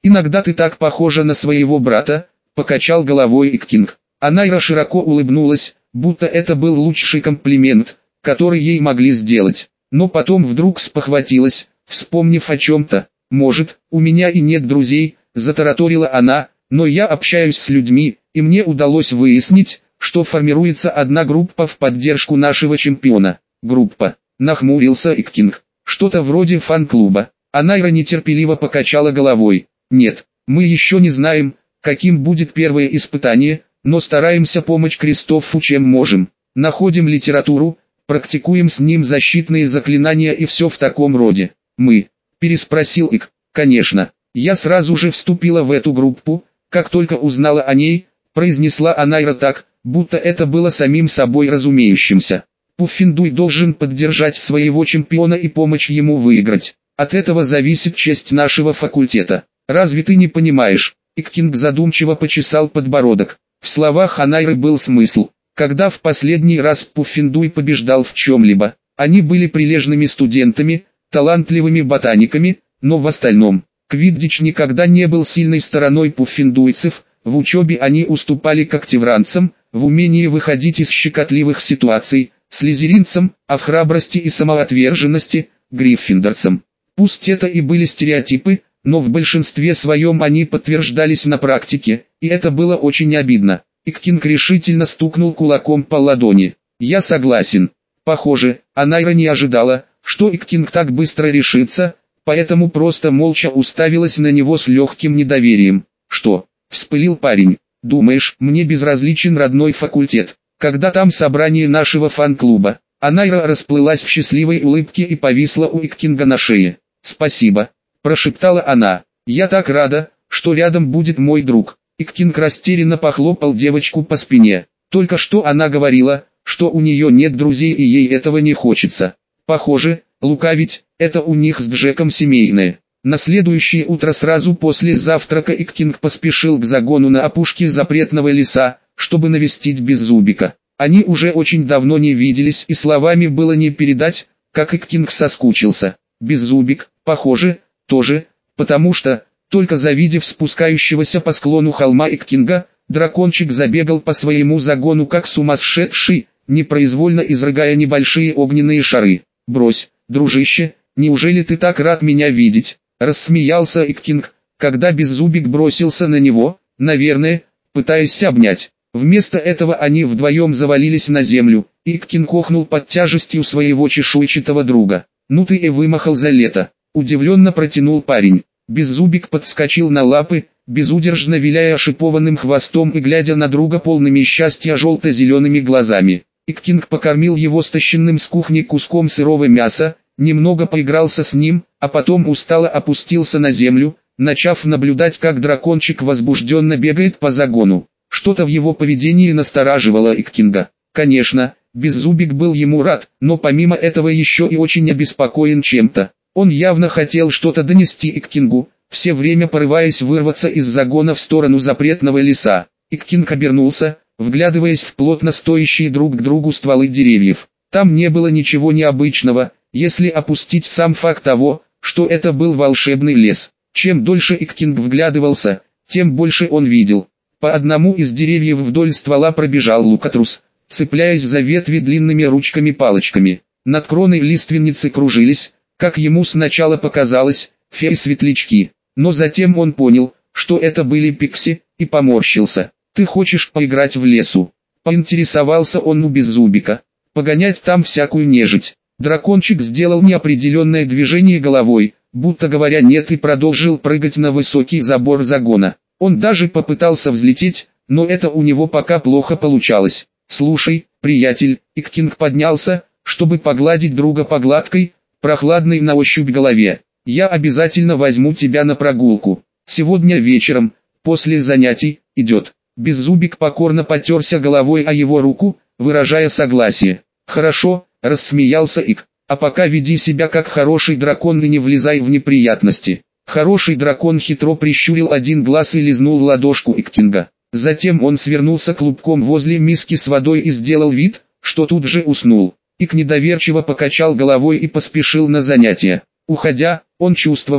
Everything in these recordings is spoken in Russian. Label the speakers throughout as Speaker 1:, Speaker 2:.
Speaker 1: «Иногда ты так похожа на своего брата», — покачал головой Иккинг. Анайра широко улыбнулась, будто это был лучший комплимент, который ей могли сделать. Но потом вдруг спохватилась, вспомнив о чем-то. «Может, у меня и нет друзей», — затараторила она, «но я общаюсь с людьми, и мне удалось выяснить, что формируется одна группа в поддержку нашего чемпиона». «Группа», — нахмурился Иккинг. «Что-то вроде фан-клуба». Анайра нетерпеливо покачала головой. «Нет, мы еще не знаем, каким будет первое испытание, но стараемся помочь Кристофу чем можем. Находим литературу, практикуем с ним защитные заклинания и все в таком роде». «Мы?» — переспросил Ик. «Конечно. Я сразу же вступила в эту группу, как только узнала о ней», — произнесла Анайра так, будто это было самим собой разумеющимся. «Пуффендуй должен поддержать своего чемпиона и помочь ему выиграть. От этого зависит честь нашего факультета. Разве ты не понимаешь?» Иккинг задумчиво почесал подбородок. В словах Анайры был смысл. Когда в последний раз Пуффендуй побеждал в чем-либо, они были прилежными студентами, талантливыми ботаниками, но в остальном, квиддич никогда не был сильной стороной пуффендуйцев. В учебе они уступали когтевранцам, в умении выходить из щекотливых ситуаций, слизеринцам, а в храбрости и самоотверженности – гриффиндорцам. Пусть это и были стереотипы, но в большинстве своем они подтверждались на практике, и это было очень обидно. Иккинг решительно стукнул кулаком по ладони. «Я согласен». Похоже, Анайра не ожидала, что Иккинг так быстро решится, поэтому просто молча уставилась на него с легким недоверием. «Что?» — вспылил парень. «Думаешь, мне безразличен родной факультет? Когда там собрание нашего фан-клуба?» Анайра расплылась в счастливой улыбке и повисла у Иккинга на шее. «Спасибо», — прошептала она. «Я так рада, что рядом будет мой друг». Иккинг растерянно похлопал девочку по спине. Только что она говорила, что у нее нет друзей и ей этого не хочется. Похоже, лукавить, это у них с Джеком семейное. На следующее утро сразу после завтрака Иккинг поспешил к загону на опушке запретного леса, чтобы навестить Беззубика. Они уже очень давно не виделись и словами было не передать, как Иккинг соскучился. Беззубик, похоже, тоже, потому что, только завидев спускающегося по склону холма Иккинга, дракончик забегал по своему загону как сумасшедший, непроизвольно изрыгая небольшие огненные шары. «Брось, дружище, неужели ты так рад меня видеть?» — рассмеялся Иккинг, когда Беззубик бросился на него, наверное, пытаясь обнять. Вместо этого они вдвоем завалились на землю, и Иккинг охнул под тяжестью своего чешуйчатого друга. «Ну ты и вымахал за лето», — удивленно протянул парень. Беззубик подскочил на лапы, безудержно виляя шипованным хвостом и глядя на друга полными счастья желто-зелеными глазами. Иккинг покормил его стащенным с кухни куском сырого мяса, немного поигрался с ним, а потом устало опустился на землю, начав наблюдать, как дракончик возбужденно бегает по загону. Что-то в его поведении настораживало Иккинга. Конечно, Беззубик был ему рад, но помимо этого еще и очень обеспокоен чем-то. Он явно хотел что-то донести Иккингу, все время порываясь вырваться из загона в сторону запретного леса. Иккинг обернулся, вглядываясь в плотно стоящие друг к другу стволы деревьев. Там не было ничего необычного, если опустить сам факт того, что это был волшебный лес. Чем дольше Иккинг вглядывался, тем больше он видел. По одному из деревьев вдоль ствола пробежал лукатрус, цепляясь за ветви длинными ручками-палочками. Над кроной лиственницы кружились, как ему сначала показалось, феи-светлячки. Но затем он понял, что это были пикси, и поморщился. «Ты хочешь поиграть в лесу?» — поинтересовался он у Беззубика. «Погонять там всякую нежить». Дракончик сделал неопределенное движение головой, будто говоря «нет», и продолжил прыгать на высокий забор загона. Он даже попытался взлететь, но это у него пока плохо получалось. «Слушай, приятель», — Иккинг поднялся, чтобы погладить друга по гладкой, прохладной на ощупь голове. «Я обязательно возьму тебя на прогулку. Сегодня вечером, после занятий, идет». Беззубик покорно потерся головой о его руку, выражая согласие. «Хорошо», — рассмеялся Ик. «А пока веди себя как хороший дракон и не влезай в неприятности». Хороший дракон хитро прищурил один глаз и лизнул ладошку Иккинга. Затем он свернулся клубком возле миски с водой и сделал вид, что тут же уснул. Ик недоверчиво покачал головой и поспешил на занятия. Уходя, он чувствовал,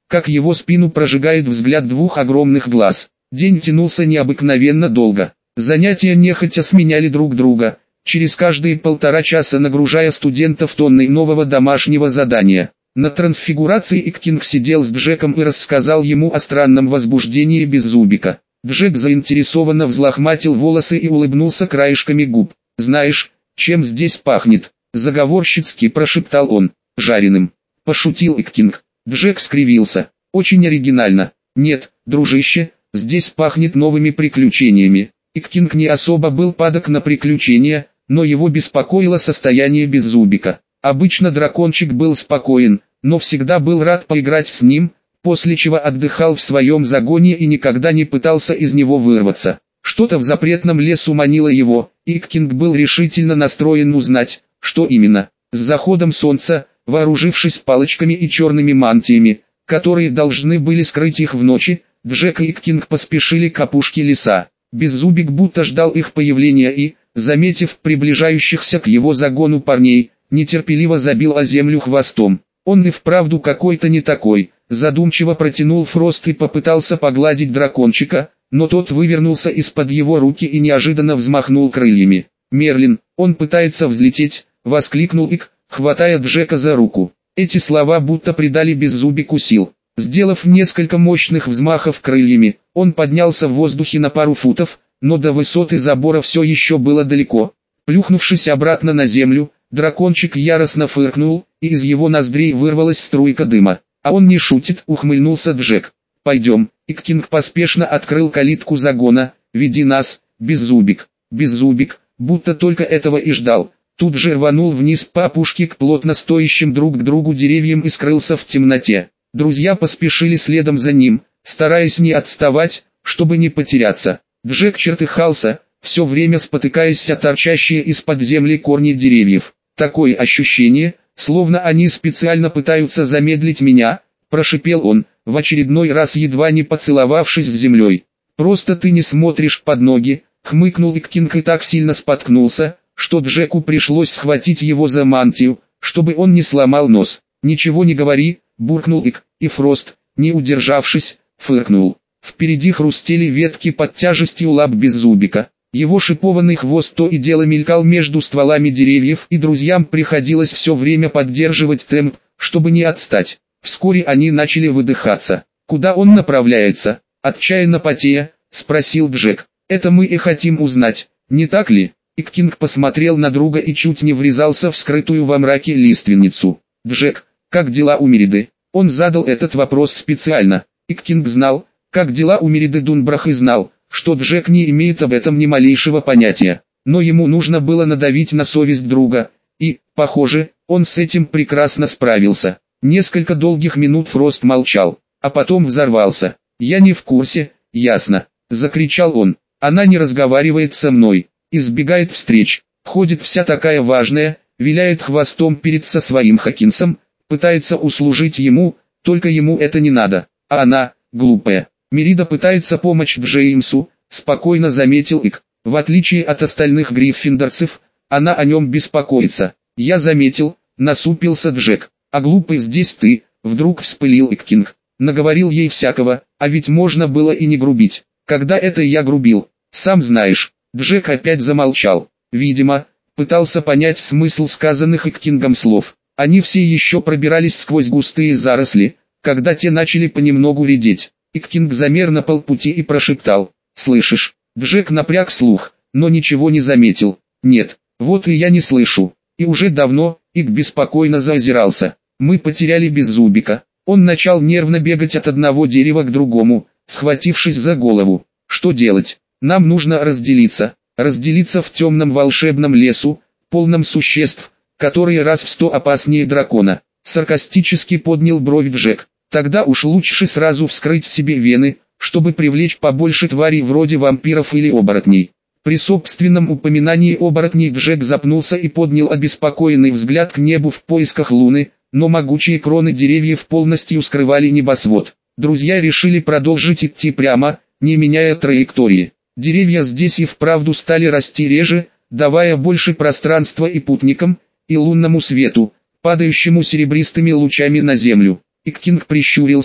Speaker 1: как его спину прожигает взгляд двух огромных глаз. День тянулся необыкновенно долго. Занятия нехотя сменяли друг друга, через каждые 1,5 часа нагружая студентов тонной нового домашнего задания. На трансфигурации Иккинг сидел с Джеком и рассказал ему о странном возбуждении Беззубика. Джек заинтересованно взлохматил волосы и улыбнулся краешками губ. «Знаешь, чем здесь пахнет?» — заговорщицки прошептал он. «Жареным», — пошутил Иккинг. Джек скривился. «Очень оригинально». «Нет, дружище, здесь пахнет новыми приключениями». Иккинг не особо был падок на приключения, но его беспокоило состояние Беззубика. Обычно дракончик был спокоен, но всегда был рад поиграть с ним, после чего отдыхал в своем загоне и никогда не пытался из него вырваться. Что-то в запретном лесу манило его, и Иккинг был решительно настроен узнать, что именно. С заходом солнца, вооружившись палочками и черными мантиями, которые должны были скрыть их в ночи, Джек и Иккинг поспешили к опушке леса. Беззубик будто ждал их появления и, заметив приближающихся к его загону парней, нетерпеливо забил о землю хвостом. «Он и вправду какой-то не такой», задумчиво протянул Фрост и попытался погладить дракончика, но тот вывернулся из-под его руки и неожиданно взмахнул крыльями. «Мерлин, он пытается взлететь», воскликнул Ик, хватая Джека за руку. Эти слова будто придали Беззубику сил. Сделав несколько мощных взмахов крыльями, он поднялся в воздухе на пару футов, но до высоты забора все еще было далеко. Плюхнувшись обратно на землю, дракончик яростно фыркнул, и из его ноздрей вырвалась струйка дыма. «А он не шутит», — ухмыльнулся Джек. «Пойдем». Иккинг поспешно открыл калитку загона. «Веди нас, Беззубик». Беззубик, будто только этого и ждал, тут же рванул вниз по опушке к плотно стоящим друг к другу деревьям и скрылся в темноте. Друзья поспешили следом за ним, стараясь не отставать, чтобы не потеряться. Джек чертыхался, все время спотыкаясь о торчащие из-под земли корни деревьев. «Такое ощущение, словно они специально пытаются замедлить меня», — прошипел он, в очередной раз едва не поцеловавшись с землей. «Просто ты не смотришь под ноги», — хмыкнул Иккинг и так сильно споткнулся, что Джеку пришлось схватить его за мантию, чтобы он не сломал нос. «Ничего не говори», — буркнул Ик, и Фрост, не удержавшись, фыркнул. Впереди хрустели ветки под тяжестью лап Беззубика. Его шипованный хвост то и дело мелькал между стволами деревьев, и друзьям приходилось все время поддерживать темп, чтобы не отстать. Вскоре они начали выдыхаться. «Куда он направляется?» — отчаянно потея, спросил Джек. «Это мы и хотим узнать, не так ли?» Иккинг посмотрел на друга и чуть не врезался в скрытую во мраке лиственницу. «Джек, как дела у Мериды?» Он задал этот вопрос специально. Иккинг знал, как дела у Мериды Дунбрах, и знал, что Джек не имеет об этом ни малейшего понятия. Но ему нужно было надавить на совесть друга, и, похоже, он с этим прекрасно справился. Несколько долгих минут Фрост молчал, а потом взорвался. «Я не в курсе, ясно», — закричал он. «Она не разговаривает со мной, избегает встреч, ходит вся такая важная, виляет хвостом перед со своим Хокинсом, пытается услужить ему, только ему это не надо, а она, глупая. Мерида пытается помочь Джеймсу», — спокойно заметил Ик. «В отличие от остальных гриффиндорцев, она о нем беспокоится». «Я заметил», — насупился Джек. «А глупый здесь ты», — вдруг вспылил Иккинг. «Наговорил ей всякого, а ведь можно было и не грубить. Когда это я грубил? Сам знаешь». Джек опять замолчал. Видимо, пытался понять смысл сказанных Иккингом слов. Они все еще пробирались сквозь густые заросли, когда те начали понемногу редеть. Иккинг замер на полпути и прошептал: «Слышишь?» Джек напряг слух, но ничего не заметил. «Нет, вот и я не слышу». И уже давно, Ик беспокойно заозирался. «Мы потеряли Беззубика». Он начал нервно бегать от одного дерева к другому, схватившись за голову. «Что делать? Нам нужно разделиться. Разделиться в темном волшебном лесу, полном существ, которые раз в 100 опаснее дракона». Саркастически поднял бровь Джек. «Тогда уж лучше сразу вскрыть себе вены, чтобы привлечь побольше тварей вроде вампиров или оборотней». При собственном упоминании оборотней Джек запнулся и поднял обеспокоенный взгляд к небу в поисках луны, но могучие кроны деревьев полностью скрывали небосвод. Друзья решили продолжить идти прямо, не меняя траектории. Деревья здесь и вправду стали расти реже, давая больше пространства и путникам, и лунному свету, падающему серебристыми лучами на землю. Иккинг прищурился,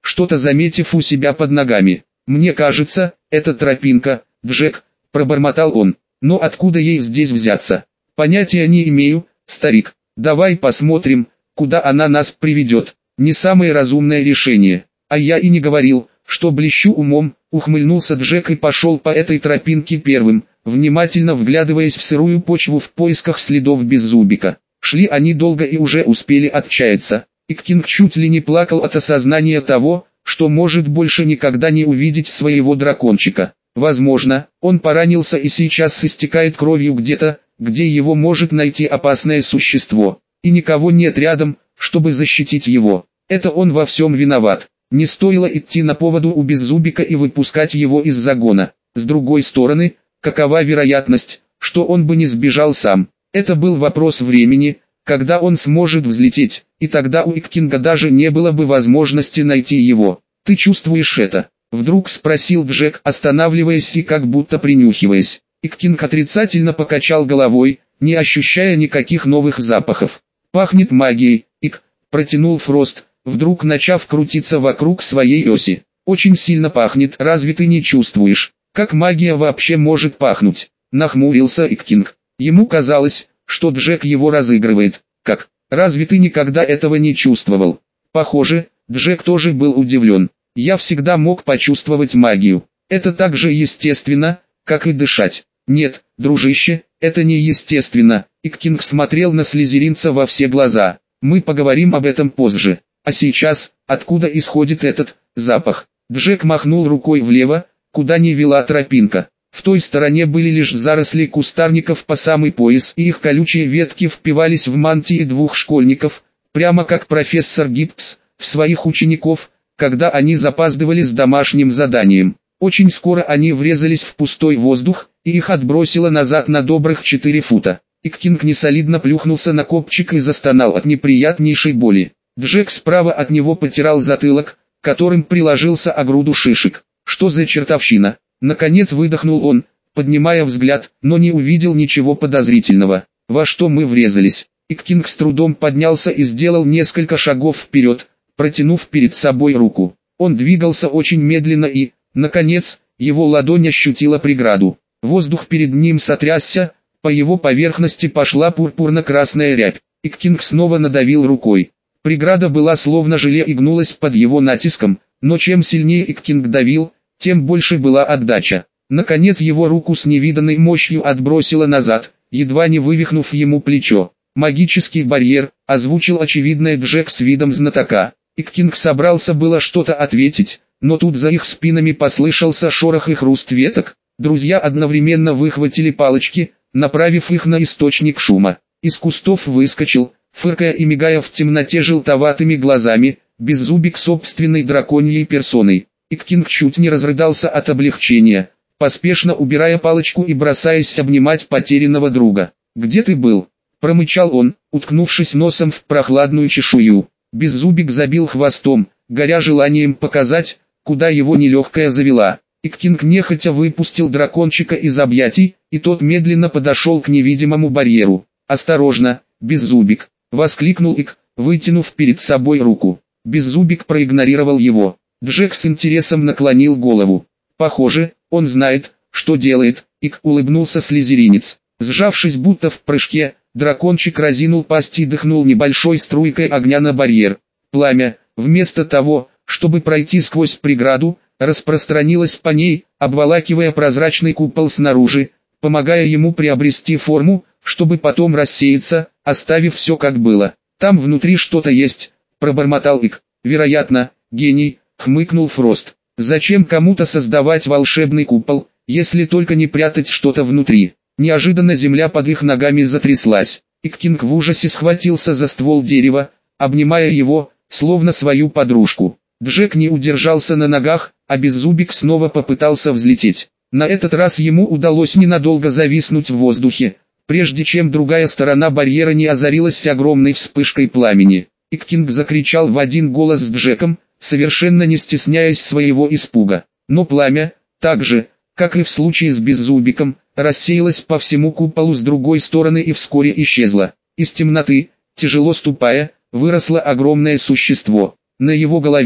Speaker 1: что-то заметив у себя под ногами. «Мне кажется, это тропинка, Джек», — пробормотал он. «Но откуда ей здесь взяться? Понятия не имею, старик. Давай посмотрим, куда она нас приведет». «Не самое разумное решение. А я и не говорил, что блещу умом», — ухмыльнулся Джек и пошел по этой тропинке первым, внимательно вглядываясь в сырую почву в поисках следов Беззубика. Шли они долго и уже успели отчаяться, и Кинг чуть ли не плакал от осознания того, что может больше никогда не увидеть своего дракончика. Возможно, он поранился и сейчас истекает кровью где-то, где его может найти опасное существо, и никого нет рядом, чтобы защитить его. Это он во всем виноват. Не стоило идти на поводу у Беззубика и выпускать его из загона. С другой стороны, какова вероятность, что он бы не сбежал сам? Это был вопрос времени, когда он сможет взлететь, и тогда у Иккинга даже не было бы возможности найти его. «Ты чувствуешь это?» — вдруг спросил Джек, останавливаясь и как будто принюхиваясь. Иккинг отрицательно покачал головой, не ощущая никаких новых запахов. «Пахнет магией», — протянул Фрост, вдруг начав крутиться вокруг своей оси. «Очень сильно пахнет, разве ты не чувствуешь? Как магия вообще может пахнуть?» — нахмурился Иккинг. Ему казалось, что Джек его разыгрывает. «Как? Разве ты никогда этого не чувствовал?» Похоже, Джек тоже был удивлен. «Я всегда мог почувствовать магию. Это так же естественно, как и дышать». «Нет, дружище, это не естественно», — Иккинг смотрел на слизеринца во все глаза. «Мы поговорим об этом позже. А сейчас, откуда исходит этот запах?» Джек махнул рукой влево, куда не вела тропинка. В той стороне были лишь заросли кустарников по самый пояс, и их колючие ветки впивались в мантии двух школьников, прямо как профессор Гиббс, в своих учеников, когда они запаздывали с домашним заданием. Очень скоро они врезались в пустой воздух, и их отбросило назад на добрых 4 фута. Иккинг несолидно плюхнулся на копчик и застонал от неприятнейшей боли. Джек справа от него потирал затылок, которым приложился о груду шишек. «Что за чертовщина?» Наконец выдохнул он, поднимая взгляд, но не увидел ничего подозрительного. «Во что мы врезались?» Иккинг с трудом поднялся и сделал несколько шагов вперед, протянув перед собой руку. Он двигался очень медленно и, наконец, его ладонь ощутила преграду. Воздух перед ним сотрясся, по его поверхности пошла пурпурно-красная рябь. Иккинг снова надавил рукой. Преграда была словно желе и гнулась под его натиском, но чем сильнее Иккинг давил, тем больше была отдача. Наконец его руку с невиданной мощью отбросило назад, едва не вывихнув ему плечо. «Магический барьер», — озвучил очевидное Джек с видом знатока. Иккинг собрался было что-то ответить, но тут за их спинами послышался шорох и хруст веток. Друзья одновременно выхватили палочки, направив их на источник шума. Из кустов выскочил, фыркая и мигая в темноте желтоватыми глазами, Беззубик собственной драконьей персоной. Иккинг чуть не разрыдался от облегчения, поспешно убирая палочку и бросаясь обнимать потерянного друга. «Где ты был?» — промычал он, уткнувшись носом в прохладную чешую. Беззубик забил хвостом, горя желанием показать, куда его нелегкая завела. Иккинг нехотя выпустил дракончика из объятий, и тот медленно подошел к невидимому барьеру. «Осторожно, Беззубик!» — воскликнул Ик, вытянув перед собой руку. Беззубик проигнорировал его. Джек с интересом наклонил голову. «Похоже, он знает, что делает», — Ик улыбнулся слизеринец. Сжавшись будто в прыжке, дракончик разинул пасть и дыхнул небольшой струйкой огня на барьер. Пламя, вместо того, чтобы пройти сквозь преграду, распространилось по ней, обволакивая прозрачный купол снаружи, помогая ему приобрести форму, чтобы потом рассеяться, оставив все как было. «Там внутри что-то есть», — пробормотал Ик. «Вероятно, гений», — хмыкнул Фрост. «Зачем кому-то создавать волшебный купол, если только не прятать что-то внутри?» Неожиданно земля под их ногами затряслась. Иккинг в ужасе схватился за ствол дерева, обнимая его, словно свою подружку. Джек не удержался на ногах, а Беззубик снова попытался взлететь. На этот раз ему удалось ненадолго зависнуть в воздухе, прежде чем другая сторона барьера не озарилась огромной вспышкой пламени. Иккинг закричал в один голос с Джеком, совершенно не стесняясь своего испуга. Но пламя, так же, как и в случае с Беззубиком, рассеялось по всему куполу с другой стороны и вскоре исчезло. Из темноты, тяжело ступая, выросло огромное существо. На его голове,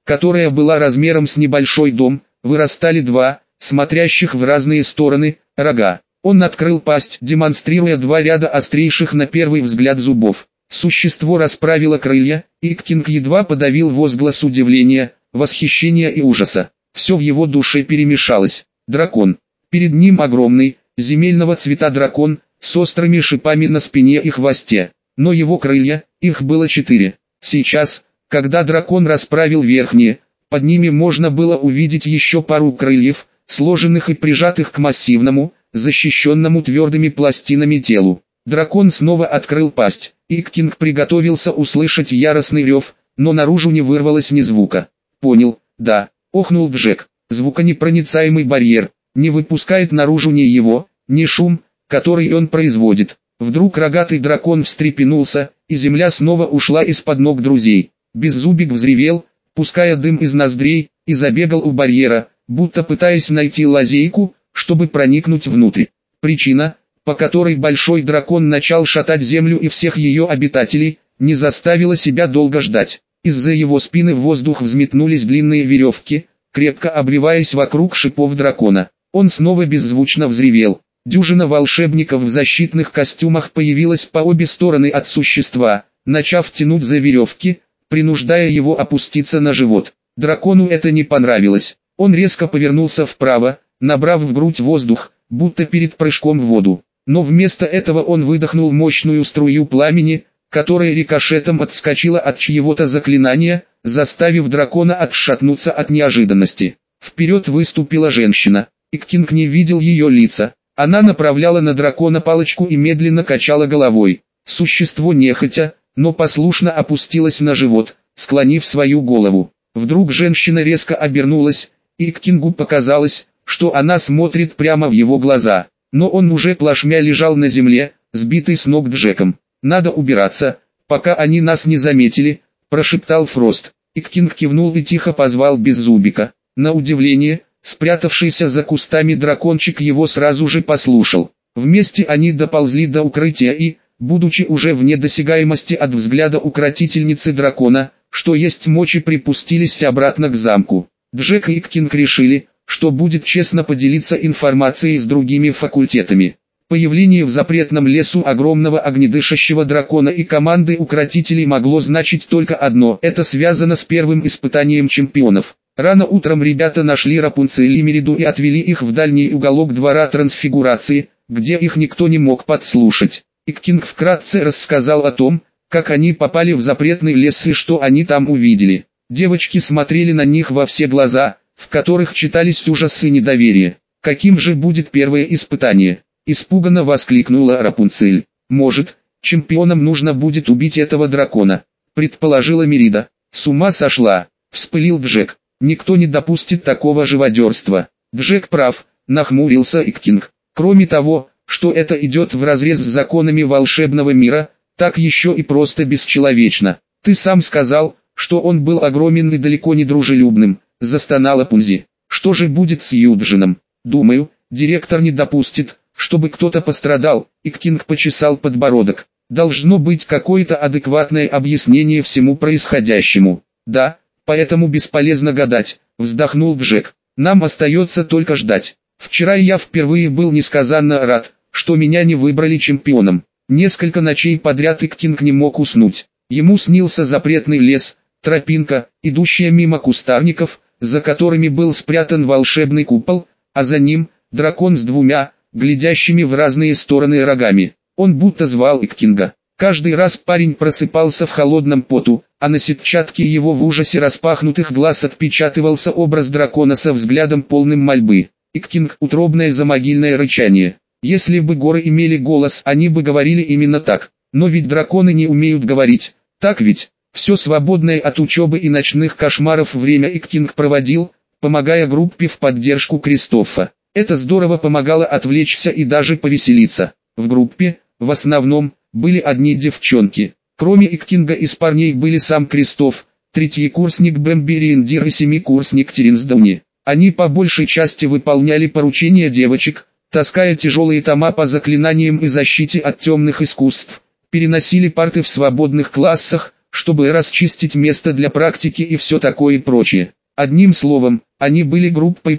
Speaker 1: которая была размером с небольшой дом, вырастали два, смотрящих в разные стороны, рога. Он открыл пасть, демонстрируя два ряда острейших на первый взгляд зубов. Существо расправило крылья, и Ктинг едва подавил возглас удивления, восхищения и ужаса. Все в его душе перемешалось. Дракон. Перед ним огромный, земельного цвета дракон, с острыми шипами на спине и хвосте. Но его крылья, их было 4. Сейчас, когда дракон расправил верхние, под ними можно было увидеть еще пару крыльев, сложенных и прижатых к массивному, защищенному твердыми пластинами телу. Дракон снова открыл пасть, и Ктинг приготовился услышать яростный рев, но наружу не вырвалось ни звука. «Понял, да», — охнул Джек. «Звуконепроницаемый барьер не выпускает наружу ни его, ни шум, который он производит». Вдруг рогатый дракон встрепенулся, и земля снова ушла из-под ног друзей. Беззубик взревел, пуская дым из ноздрей, и забегал у барьера, будто пытаясь найти лазейку, чтобы проникнуть внутрь. Причина, по которой большой дракон начал шатать землю и всех ее обитателей, не заставила себя долго ждать. Из-за его спины в воздух взметнулись длинные веревки, крепко обвиваясь вокруг шипов дракона. Он снова беззвучно взревел. Дюжина волшебников в защитных костюмах появилась по обе стороны от существа, начав тянуть за веревки, принуждая его опуститься на живот. Дракону это не понравилось. Он резко повернулся вправо, набрав в грудь воздух, будто перед прыжком в воду. Но вместо этого он выдохнул мощную струю пламени, которая рикошетом отскочила от чьего-то заклинания, заставив дракона отшатнуться от неожиданности. Вперед выступила женщина, и Ктинг не видел ее лица. Она направляла на дракона палочку и медленно качала головой. Существо нехотя, но послушно опустилось на живот, склонив свою голову. Вдруг женщина резко обернулась, и Ктингу показалось, что она смотрит прямо в его глаза. Но он уже плашмя лежал на земле, сбитый с ног Джеком. «Надо убираться, пока они нас не заметили», – прошептал Фрост. И Ктинг кивнул и тихо позвал Беззубика. На удивление, спрятавшийся за кустами дракончик его сразу же послушал. Вместе они доползли до укрытия и, будучи уже вне досягаемости от взгляда укротительницы дракона, что есть мочи, припустились обратно к замку. Джек и Ктинг решили, что будет честно поделиться информацией с другими факультетами. Появление в запретном лесу огромного огнедышащего дракона и команды укротителей могло значить только одно – это связано с первым испытанием чемпионов. Рано утром ребята нашли Рапунцель и Мериду и отвели их в дальний уголок двора трансфигурации, где их никто не мог подслушать. И Ктинг вкратце рассказал о том, как они попали в запретный лес и что они там увидели. Девочки смотрели на них во все глаза, в которых читались ужас и недоверие. «Каким же будет первое испытание?» – испуганно воскликнула Рапунцель. «Может, чемпионам нужно будет убить этого дракона», – предположила Мерида. «С ума сошла», – вспылил Джек. «Никто не допустит такого живодерства». Джек прав, нахмурился и Ктинг. «Кроме того, что это идет вразрез с законами волшебного мира, так еще и просто бесчеловечно. Ты сам сказал, что он был огромен и далеко не дружелюбным», – застонала Пунзи. «Что же будет с Юджином? Думаю, директор не допустит, чтобы кто-то пострадал», – и Ктинг почесал подбородок. «Должно быть какое-то адекватное объяснение всему происходящему». «Да, поэтому бесполезно гадать», – вздохнул Джек. «Нам остается только ждать. Вчера я впервые был несказанно рад, что меня не выбрали чемпионом. Несколько ночей подряд и Ктинг не мог уснуть. Ему снился запретный лес, тропинка, идущая мимо кустарников, за которыми был спрятан волшебный купол, а за ним дракон с двумя, глядящими в разные стороны рогами. Он будто звал Ктинга. Каждый раз парень просыпался в холодном поту, а на сетчатке его в ужасе распахнутых глаз отпечатывался образ дракона со взглядом полным мольбы. Ктинг — утробное замогильное рычание. Если бы горы имели голос, они бы говорили именно так. Но ведь драконы не умеют говорить, так ведь? Все свободное от учебы и ночных кошмаров время Ктинг проводил, помогая группе в поддержку Кристофа. Это здорово помогало отвлечься и даже повеселиться. В группе, в основном, были одни девчонки. Кроме Ктинга из парней были сам Кристоф, третьекурсник Бэмби Риндир и семикурсник Теренсдауни. Они по большей части выполняли поручения девочек, таская тяжелые тома по заклинаниям и защите от темных искусств, переносили парты в свободных классах, чтобы расчистить место для практики и все такое прочее. Одним словом, они были группой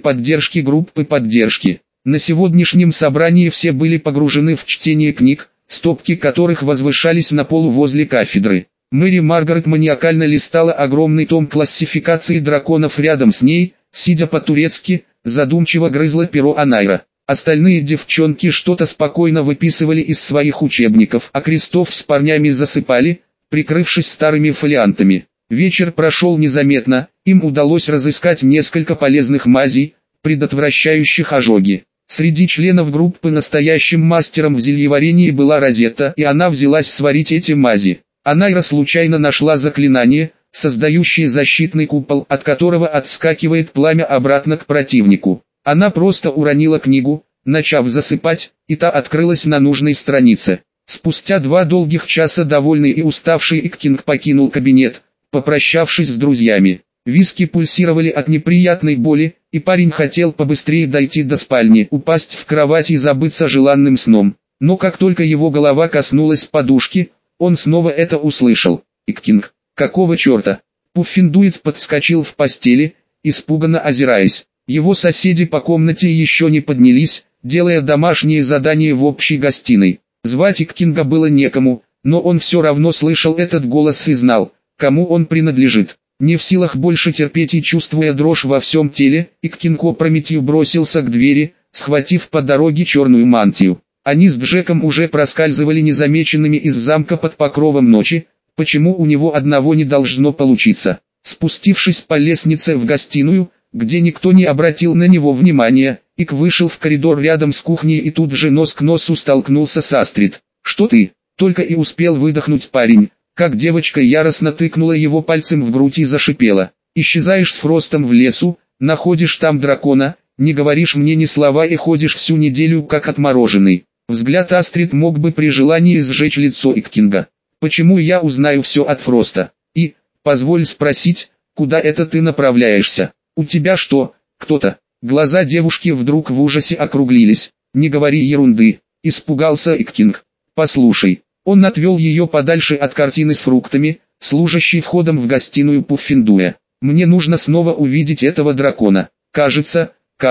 Speaker 1: поддержки. На сегодняшнем собрании все были погружены в чтение книг, стопки которых возвышались на полу возле кафедры. Мэри Маргарет маниакально листала огромный том классификации драконов рядом с ней, сидя по-турецки, задумчиво грызла перо Анайра. Остальные девчонки что-то спокойно выписывали из своих учебников, а Крестов с парнями засыпали, прикрывшись старыми фолиантами. Вечер прошел незаметно, им удалось разыскать несколько полезных мазей, предотвращающих ожоги. Среди членов группы настоящим мастером в зельеварении была Розетта, и она взялась сварить эти мази. Анайра случайно нашла заклинание, создающее защитный купол, от которого отскакивает пламя обратно к противнику. Она просто уронила книгу, начав засыпать, и та открылась на нужной странице. Спустя 2 долгих часа довольный и уставший Иккинг покинул кабинет, попрощавшись с друзьями. Виски пульсировали от неприятной боли, и парень хотел побыстрее дойти до спальни, упасть в кровать и забыться желанным сном. Но как только его голова коснулась подушки, он снова это услышал. «Иккинг, какого черта?» Пуффиндуец подскочил в постели, испуганно озираясь. Его соседи по комнате еще не поднялись, делая домашние задания в общей гостиной. Звать Иккинга было некому, но он все равно слышал этот голос и знал, кому он принадлежит. Не в силах больше терпеть и чувствуя дрожь во всем теле, Иккинг опрометью бросился к двери, схватив по дороге черную мантию. Они с Джеком уже проскальзывали незамеченными из замка под покровом ночи, почему у него одного не должно получиться. Спустившись по лестнице в гостиную, где никто не обратил на него внимания, Ик вышел в коридор рядом с кухней и тут же нос к носу столкнулся с Астрид. «Что ты?» — только и успел выдохнуть парень, как девочка яростно тыкнула его пальцем в грудь и зашипела. «Исчезаешь с Фростом в лесу, находишь там дракона, не говоришь мне ни слова и ходишь всю неделю как отмороженный». Взгляд Астрид мог бы при желании сжечь лицо Иккинга. «Почему я узнаю все от Фроста? И, позволь спросить, куда это ты направляешься? У тебя что, кто-то?» Глаза девушки вдруг в ужасе округлились. «Не говори ерунды», — испугался Иккинг. «Послушай». Он отвел ее подальше от картины с фруктами, служащей входом в гостиную Пуффиндуя. «Мне нужно снова увидеть этого дракона. Кажется,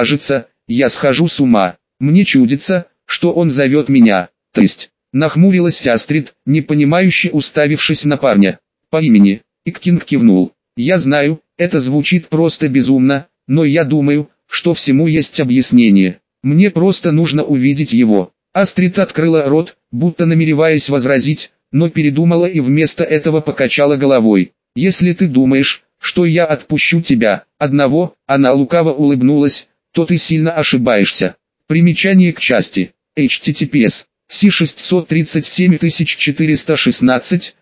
Speaker 1: я схожу с ума. Мне чудится, что он зовет меня». «То есть?» — нахмурилась Астрид, непонимающе уставившись на парня. «По имени». Иккинг кивнул. «Я знаю, это звучит просто безумно, но я думаю, что всему есть объяснение. Мне просто нужно увидеть его». Астрид открыла рот, будто намереваясь возразить, но передумала и вместо этого покачала головой. «Если ты думаешь, что я отпущу тебя, одного», она лукаво улыбнулась, «то ты сильно ошибаешься». Примечание к части. https C637416,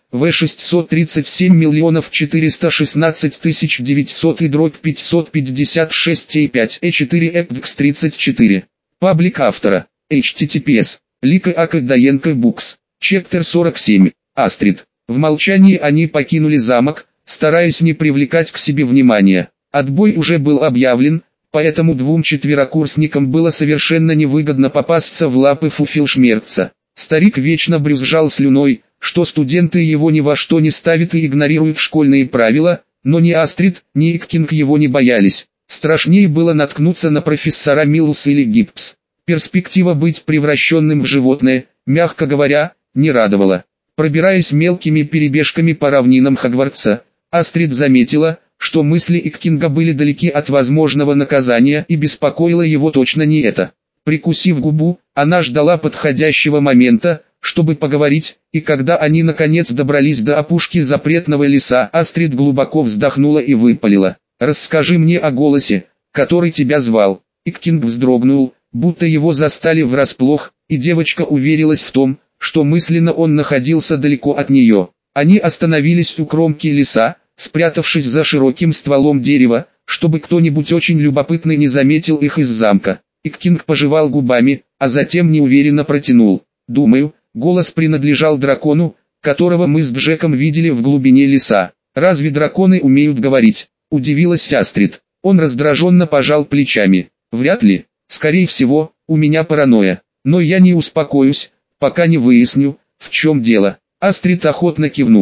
Speaker 1: V637414900 и 556 E4 Паблик автора. https Лика Акадаенко Букс. Чептер 47. Астрид. В молчании они покинули замок, стараясь не привлекать к себе внимания. Отбой уже был объявлен, поэтому 2 четверокурсникам было совершенно невыгодно попасться в лапы Фуфелшмерца. Старик вечно брюзжал слюной, что студенты его ни во что не ставят и игнорируют школьные правила, но ни Астрид, ни Иккинг его не боялись. Страшнее было наткнуться на профессора Миллс или Гипс. Перспектива быть превращенным в животное, мягко говоря, не радовала. Пробираясь мелкими перебежками по равнинам Хогвартса, Астрид заметила, что мысли Иккинга были далеки от возможного наказания и беспокоило его точно не это. Прикусив губу, она ждала подходящего момента, чтобы поговорить, и когда они наконец добрались до опушки запретного леса, Астрид глубоко вздохнула и выпалила: «Расскажи мне о голосе, который тебя звал». Иккинг вздрогнул, будто его застали врасплох, и девочка уверилась в том, что мысленно он находился далеко от нее. Они остановились у кромки леса, спрятавшись за широким стволом дерева, чтобы кто-нибудь очень любопытный не заметил их из замка. Иккинг пожевал губами, а затем неуверенно протянул: «Думаю, голос принадлежал дракону, которого мы с Джеком видели в глубине леса». «Разве драконы умеют говорить?» – удивилась Астрид. Он раздраженно пожал плечами. «Вряд ли. Скорее всего, у меня паранойя. Но я не успокоюсь, пока не выясню, в чем дело». Астрид охотно кивнула.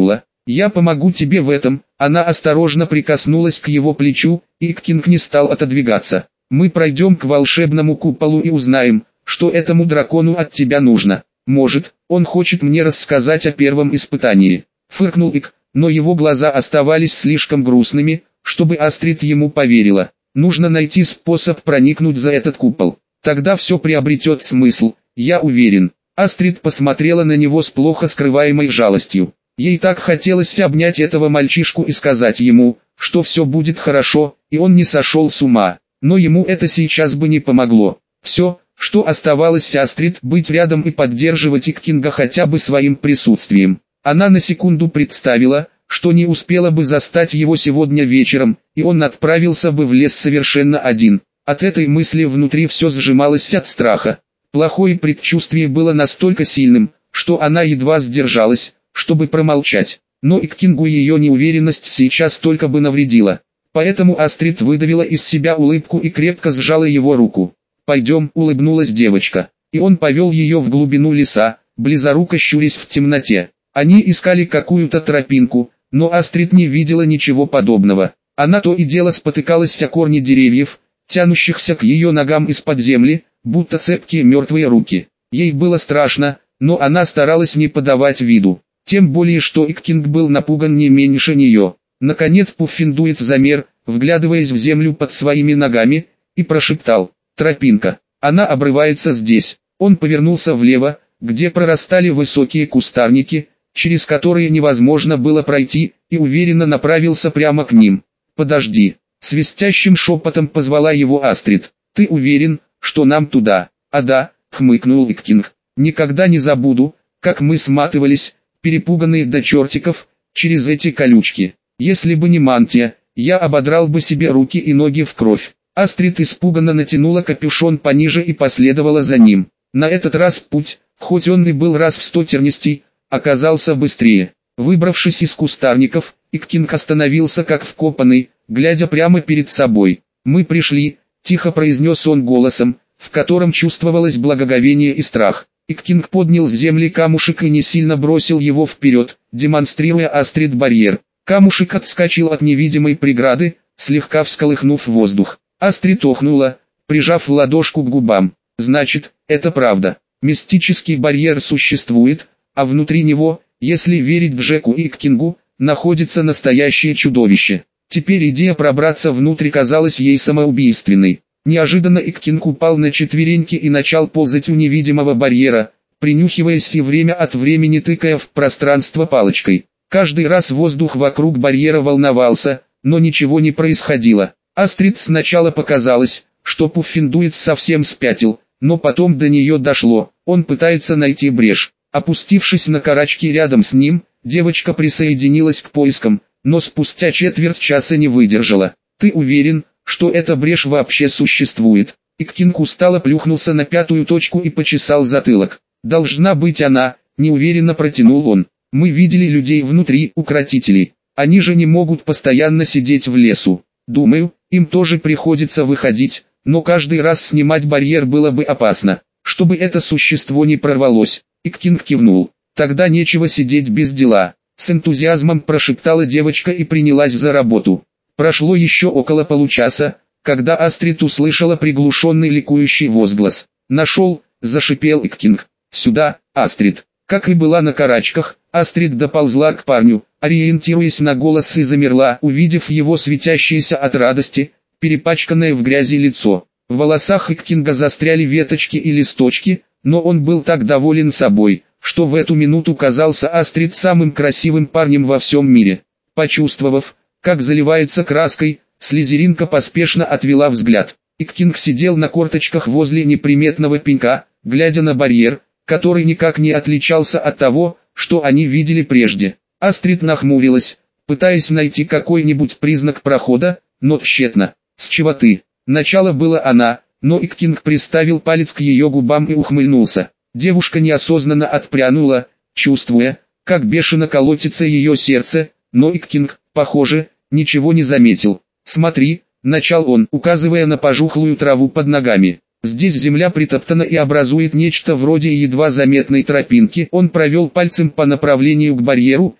Speaker 1: «Я помогу тебе в этом». Она осторожно прикоснулась к его плечу, и Иккинг не стал отодвигаться. «Мы пройдем к волшебному куполу и узнаем, что этому дракону от тебя нужно. Может, он хочет мне рассказать о первом испытании». Фыркнул Ик, но его глаза оставались слишком грустными, чтобы Астрид ему поверила. «Нужно найти способ проникнуть за этот купол. Тогда все приобретет смысл, я уверен». Астрид посмотрела на него с плохо скрываемой жалостью. Ей так хотелось обнять этого мальчишку и сказать ему, что все будет хорошо, и он не сошел с ума. Но ему это сейчас бы не помогло. Все, что оставалось Астрид, быть рядом и поддерживать Иккинга хотя бы своим присутствием. Она на секунду представила, что не успела бы застать его сегодня вечером, и он отправился бы в лес совершенно один. От этой мысли внутри все сжималось от страха. Плохое предчувствие было настолько сильным, что она едва сдержалась, чтобы промолчать. Но Иккингу ее неуверенность сейчас только бы навредила. Поэтому Астрид выдавила из себя улыбку и крепко сжала его руку. «Пойдем», — улыбнулась девочка. И он повел ее в глубину леса, близоруко щурясь в темноте. Они искали какую-то тропинку, но Астрид не видела ничего подобного. Она то и дело спотыкалась о корни деревьев, тянущихся к ее ногам из-под земли, будто цепкие мертвые руки. Ей было страшно, но она старалась не подавать виду. Тем более что Иккинг был напуган не меньше нее. Наконец Пуффендуец замер, вглядываясь в землю под своими ногами, и прошептал: «Тропинка. Она обрывается здесь». Он повернулся влево, где прорастали высокие кустарники, через которые невозможно было пройти, и уверенно направился прямо к ним. «Подожди», — свистящим шепотом позвала его Астрид. «Ты уверен, что нам туда?» «А да», — хмыкнул Иккинг. «Никогда не забуду, как мы сматывались, перепуганные до чертиков, через эти колючки. Если бы не мантия, я ободрал бы себе руки и ноги в кровь». Астрид испуганно натянула капюшон пониже и последовала за ним. На этот раз путь, хоть он и был раз в 100 тернистей, оказался быстрее. Выбравшись из кустарников, Иккинг остановился как вкопанный, глядя прямо перед собой. «Мы пришли», — тихо произнес он голосом, в котором чувствовалось благоговение и страх. Иккинг поднял с земли камушек и не сильно бросил его вперед, демонстрируя Астрид барьер. Камушек отскочил от невидимой преграды, слегка всколыхнув воздух. Астрид охнула, прижав ладошку к губам. «Значит, это правда. Мистический барьер существует, а внутри него, если верить Джеку и Иккингу, находится настоящее чудовище». Теперь идея пробраться внутрь казалась ей самоубийственной. Неожиданно Иккинг упал на четвереньки и начал ползать у невидимого барьера, принюхиваясь и время от времени тыкая в пространство палочкой. Каждый раз воздух вокруг барьера волновался, но ничего не происходило. Астрид сначала показалось, что Пуффендуец совсем спятил, но потом до нее дошло, он пытается найти брешь. Опустившись на карачки рядом с ним, девочка присоединилась к поискам, но спустя четверть часа не выдержала. «Ты уверен, что эта брешь вообще существует?» Иккинг устало плюхнулся на пятую точку и почесал затылок. «Должна быть она», — неуверенно протянул он. «Мы видели людей внутри, укротителей. Они же не могут постоянно сидеть в лесу. Думаю, им тоже приходится выходить, но каждый раз снимать барьер было бы опасно, чтобы это существо не прорвалось». Иккинг кивнул. «Тогда нечего сидеть без дела», — с энтузиазмом прошептала девочка и принялась за работу. Прошло еще около получаса, когда Астрид услышала приглушенный ликующий возглас. «Нашел», — зашипел Иккинг. «Сюда, Астрид». Как и была на карачках, Астрид доползла к парню, ориентируясь на голос, и замерла, увидев его светящееся от радости, перепачканное в грязи лицо. В волосах Иккинга застряли веточки и листочки, но он был так доволен собой, что в эту минуту казался Астрид самым красивым парнем во всем мире. Почувствовав, как заливается краской, слизеринка поспешно отвела взгляд. Иккинг сидел на корточках возле неприметного пенька, глядя на барьер, который никак не отличался от того, что они видели прежде. Астрид нахмурилась, пытаясь найти какой-нибудь признак прохода, но тщетно. «С чего ты?» Начало было она, но Иккинг приставил палец к ее губам и ухмыльнулся. Девушка неосознанно отпрянула, чувствуя, как бешено колотится ее сердце, но Иккинг, похоже, ничего не заметил. «Смотри», — начал он, указывая на пожухлую траву под ногами. «Здесь земля притоптана и образует нечто вроде едва заметной тропинки». Он провел пальцем по направлению к барьеру,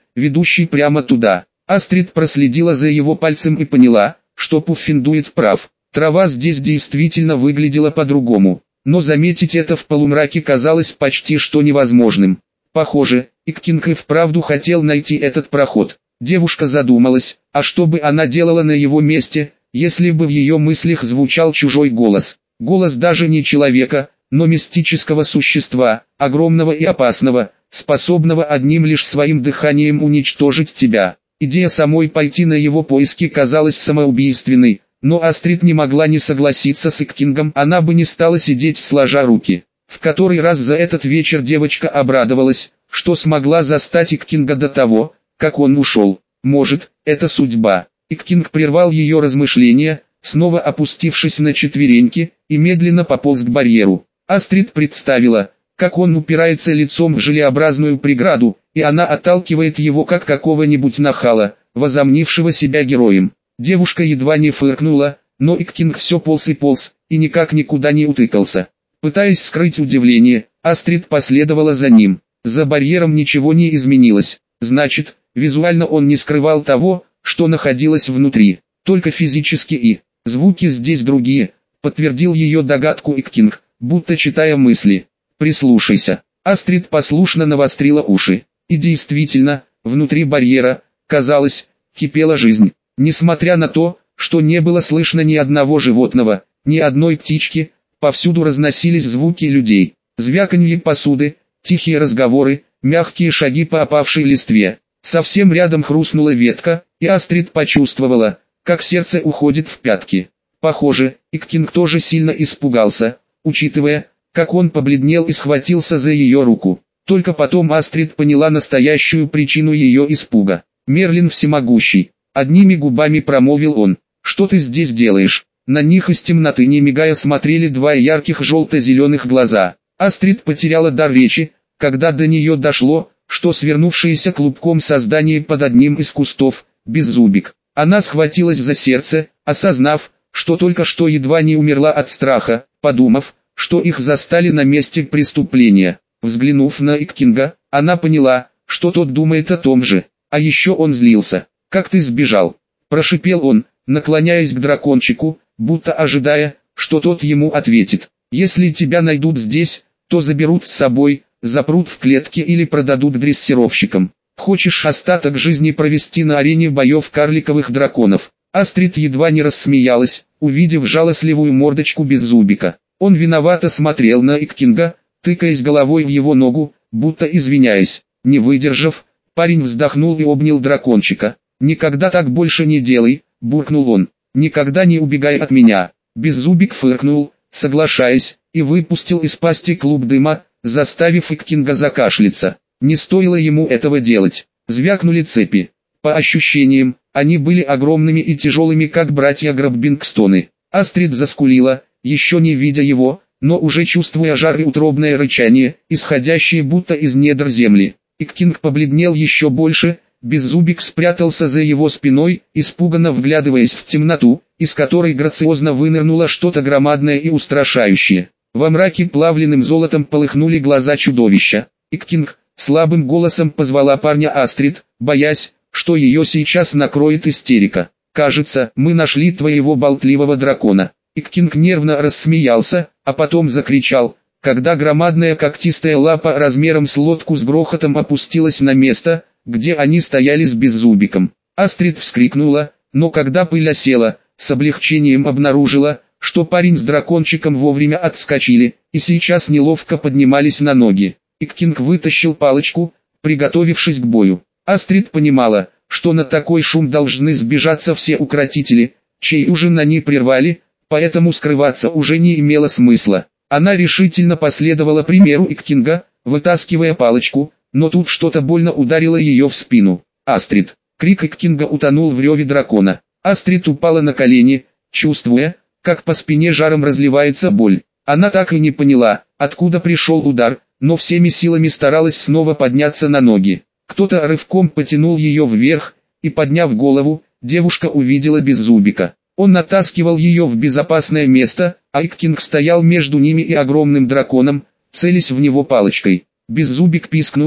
Speaker 1: ведущий прямо туда. Астрид проследила за его пальцем и поняла, что Пуффендуйц прав. Трава здесь действительно выглядела по-другому, но заметить это в полумраке казалось почти что невозможным. Похоже, Иккинг и вправду хотел найти этот проход. Девушка задумалась, а что бы она делала на его месте, если бы в ее мыслях звучал чужой голос. Голос даже не человека, но мистического существа, огромного и опасного, способного одним лишь своим дыханием уничтожить тебя. Идея самой пойти на его поиски казалась самоубийственной, но Астрид не могла не согласиться с Иккингом, она бы не стала сидеть сложа руки. В который раз за этот вечер девочка обрадовалась, что смогла застать Иккинга до того, как он ушел. Может, это судьба. Иккинг прервал ее размышления, снова опустившись на четвереньки, и медленно пополз к барьеру. Астрид представила, как он упирается лицом в желеобразную преграду, и она отталкивает его как какого-нибудь нахала, возомнившего себя героем. Девушка едва не фыркнула, но Иккинг все полз и никак никуда не утыкался. Пытаясь скрыть удивление, Астрид последовала за ним. За барьером ничего не изменилось. Значит, визуально он не скрывал того, что находилось внутри. Только физически и звуки здесь другие, подтвердил ее догадку Иккинг, будто читая мысли. Прислушайся. Астрид послушно навострила уши. И действительно, внутри барьера, казалось, кипела жизнь. Несмотря на то, что не было слышно ни одного животного, ни одной птички, повсюду разносились звуки людей. Звяканье посуды, тихие разговоры, мягкие шаги по опавшей листве. Совсем рядом хрустнула ветка, и Астрид почувствовала, как сердце уходит в пятки. Похоже, Иккинг тоже сильно испугался, учитывая, как он побледнел и схватился за ее руку. Только потом Астрид поняла настоящую причину ее испуга. Мерлин всемогущий. Одними губами промолвил он. «Что ты здесь делаешь?» На них из темноты не мигая смотрели два ярких желто-зеленых глаза. Астрид потеряла дар речи, когда до нее дошло, что свернувшееся клубком создание под одним из кустов, Беззубик. Она схватилась за сердце, осознав, что только что едва не умерла от страха, подумав, что их застали на месте преступления. Взглянув на Иккинга, она поняла, что тот думает о том же. А еще он злился. «Как ты сбежал?» – прошипел он, наклоняясь к дракончику, будто ожидая, что тот ему ответит. «Если тебя найдут здесь, то заберут с собой, запрут в клетке или продадут дрессировщикам. Хочешь остаток жизни провести на арене боев карликовых драконов?» Астрид едва не рассмеялась, увидев жалостливую мордочку Беззубика. Он виновато смотрел на Иккинга, тыкаясь головой в его ногу, будто извиняясь. Не выдержав, парень вздохнул и обнял дракончика. «Никогда так больше не делай», – буркнул он. «Никогда не убегай от меня». Беззубик фыркнул, соглашаясь, и выпустил из пасти клуб дыма, заставив Иккинга закашляться. Не стоило ему этого делать. Звякнули цепи. По ощущениям, они были огромными и тяжелыми, как братья Граббингстоны. Астрид заскулила, еще не видя его, но уже чувствуя жар и утробное рычание, исходящее будто из недр земли. Иккинг побледнел еще больше. Беззубик спрятался за его спиной, испуганно вглядываясь в темноту, из которой грациозно вынырнуло что-то громадное и устрашающее. Во мраке плавленным золотом полыхнули глаза чудовища. Иккинг слабым голосом позвала парня Астрид, боясь, что ее сейчас накроет истерика. «Кажется, мы нашли твоего болтливого дракона». Иккинг нервно рассмеялся, а потом закричал, когда громадная когтистая лапа размером с лодку с грохотом опустилась на место, где они стояли с Беззубиком. Астрид вскрикнула, но когда пыль осела, с облегчением обнаружила, что парень с дракончиком вовремя отскочили, и сейчас неловко поднимались на ноги. Иккинг вытащил палочку, приготовившись к бою. Астрид понимала, что на такой шум должны сбежаться все укротители, чей ужин они прервали, поэтому скрываться уже не имело смысла. Она решительно последовала примеру Иккинга, вытаскивая палочку, но тут что-то больно ударило ее в спину. «Астрид!» Крик Иккинга утонул в реве дракона. Астрид упала на колени, чувствуя, как по спине жаром разливается боль. Она так и не поняла, откуда пришел удар, но всеми силами старалась снова подняться на ноги. Кто-то рывком потянул ее вверх, и подняв голову, девушка увидела Беззубика. Он натаскивал ее в безопасное место, а Иккинг стоял между ними и огромным драконом, целясь в него палочкой. Беззубик пискнул,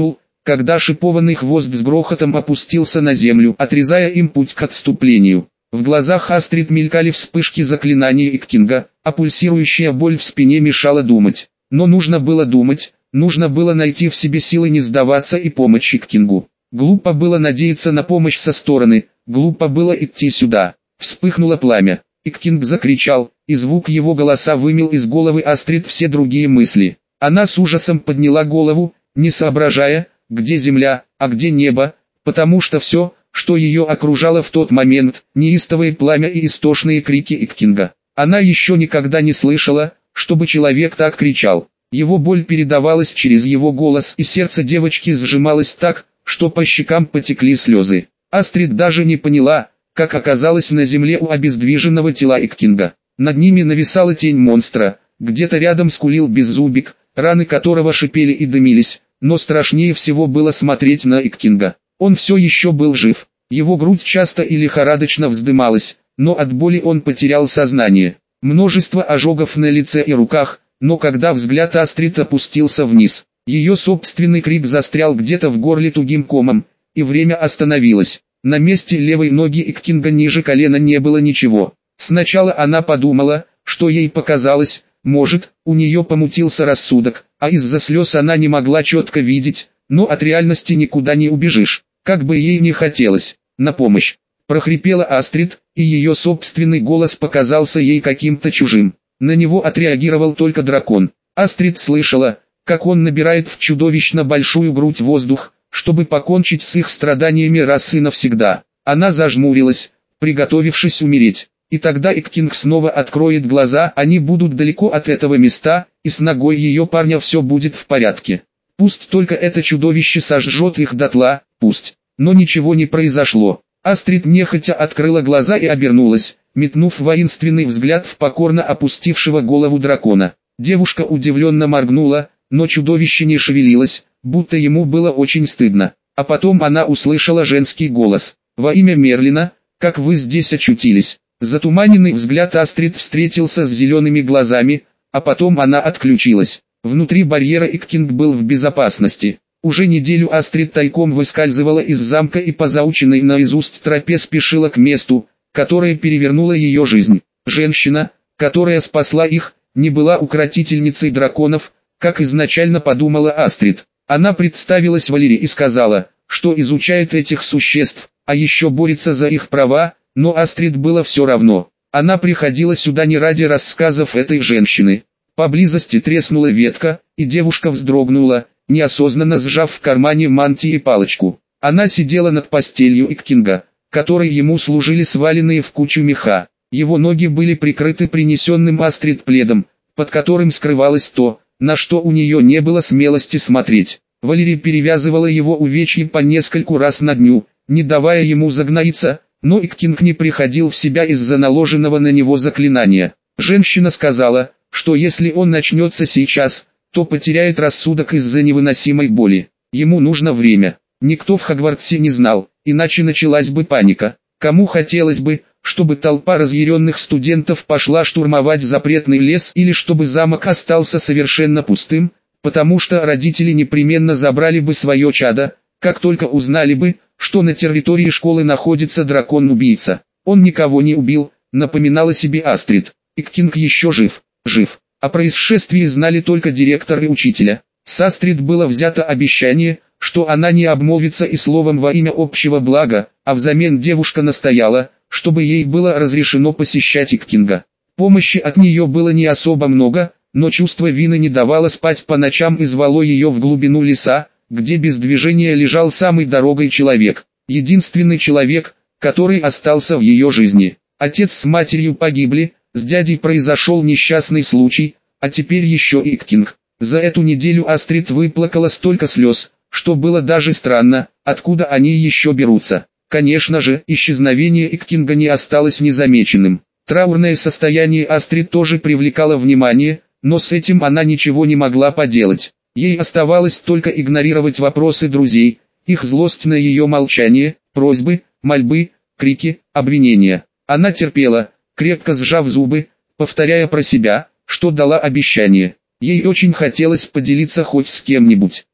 Speaker 1: когда шипованный хвост с грохотом опустился на землю, отрезая им путь к отступлению. В глазах Астрид мелькали вспышки заклинания Иккинга, а пульсирующая боль в спине мешала думать. Но нужно было думать, нужно было найти в себе силы не сдаваться и помочь Иккингу. Глупо было надеяться на помощь со стороны, глупо было идти сюда. Вспыхнуло пламя. Иккинг закричал, и звук его голоса вымел из головы Астрид все другие мысли. Она с ужасом подняла голову, не соображая, где земля, а где небо, потому что все, что ее окружало в тот момент, неистовое пламя и истошные крики Иккинга. Она еще никогда не слышала, чтобы человек так кричал. Его боль передавалась через его голос, и сердце девочки сжималось так, что по щекам потекли слезы. Астрид даже не поняла, как оказалась на земле у обездвиженного тела Иккинга. Над ними нависала тень монстра, где-то рядом скулил Беззубик, раны которого шипели и дымились, но страшнее всего было смотреть на Иккинга. Он все еще был жив, его грудь часто и лихорадочно вздымалась, но от боли он потерял сознание. Множество ожогов на лице и руках, но когда взгляд Астрид опустился вниз, ее собственный крик застрял где-то в горле тугим комом, и время остановилось. На месте левой ноги Иккинга ниже колена не было ничего. Сначала она подумала, что ей показалось, может, у нее помутился рассудок, а из-за слез она не могла четко видеть, но от реальности никуда не убежишь, как бы ей не хотелось. На помощь! Прохрипела Астрид, и ее собственный голос показался ей каким-то чужим. На него отреагировал только дракон. Астрид слышала, как он набирает в чудовищно большую грудь воздух, чтобы покончить с их страданиями раз и навсегда. Она зажмурилась, приготовившись умереть. И тогда Иккинг снова откроет глаза, они будут далеко от этого места, и с ногой ее парня все будет в порядке. Пусть только это чудовище сожжет их дотла, пусть. Но ничего не произошло. Астрид нехотя открыла глаза и обернулась, метнув воинственный взгляд в покорно опустившего голову дракона. Девушка удивленно моргнула, но чудовище не шевелилось, будто ему было очень стыдно. А потом она услышала женский голос. «Во имя Мерлина, как вы здесь очутились?» Затуманенный взгляд Астрид встретился с зелеными глазами, а потом она отключилась. Внутри барьера Иккинг был в безопасности. Уже неделю Астрид тайком выскальзывала из замка и по заученной наизусть тропе спешила к месту, которое перевернуло ее жизнь. Женщина, которая спасла их, не была укротительницей драконов, как изначально подумала Астрид. Она представилась Валере и сказала, что изучает этих существ, а еще борется за их права, но Астрид было все равно. Она приходила сюда не ради рассказов этой женщины. Поблизости треснула ветка, и девушка вздрогнула, неосознанно сжав в кармане мантии палочку. Она сидела над постелью Иккинга, которой ему служили сваленные в кучу меха. Его ноги были прикрыты принесенным Астрид пледом, под которым скрывалось то, на что у нее не было смелости смотреть. Валерия перевязывала его увечья по нескольку раз на дню, не давая ему загноиться, но Иккинг не приходил в себя из-за наложенного на него заклинания. Женщина сказала, что если он начнется сейчас, то потеряет рассудок из-за невыносимой боли. Ему нужно время. Никто в Хогвартсе не знал, иначе началась бы паника. Кому хотелось бы, чтобы толпа разъяренных студентов пошла штурмовать запретный лес или чтобы замок остался совершенно пустым, потому что родители непременно забрали бы свое чадо, как только узнали бы, что на территории школы находится дракон-убийца. Он никого не убил, напоминала себе Астрид. Иккинг еще жив. О происшествии знали только директор и учителя. С Астрид было взято обещание, что она не обмолвится и словом во имя общего блага, а взамен девушка настояла, чтобы ей было разрешено посещать Иккинга. Помощи от нее было не особо много, но чувство вины не давало спать по ночам и звало ее в глубину леса, где без движения лежал самый дорогой человек, единственный человек, который остался в ее жизни. Отец с матерью погибли, с дядей произошел несчастный случай, а теперь еще и Иккинг. За эту неделю Астрид выплакала столько слез, что было даже странно, откуда они еще берутся. Конечно же, исчезновение Иккинга не осталось незамеченным. Траурное состояние Астрид тоже привлекало внимание, но с этим она ничего не могла поделать. Ей оставалось только игнорировать вопросы друзей, их злость на ее молчание, просьбы, мольбы, крики, обвинения. Она терпела, крепко сжав зубы, повторяя про себя, что дала обещание. Ей очень хотелось поделиться хоть с кем-нибудь.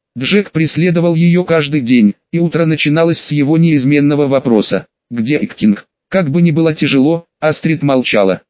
Speaker 1: Джек преследовал ее каждый день, и утро начиналось с его неизменного вопроса: «Где Иккинг?». Как бы ни было тяжело, Астрид молчала.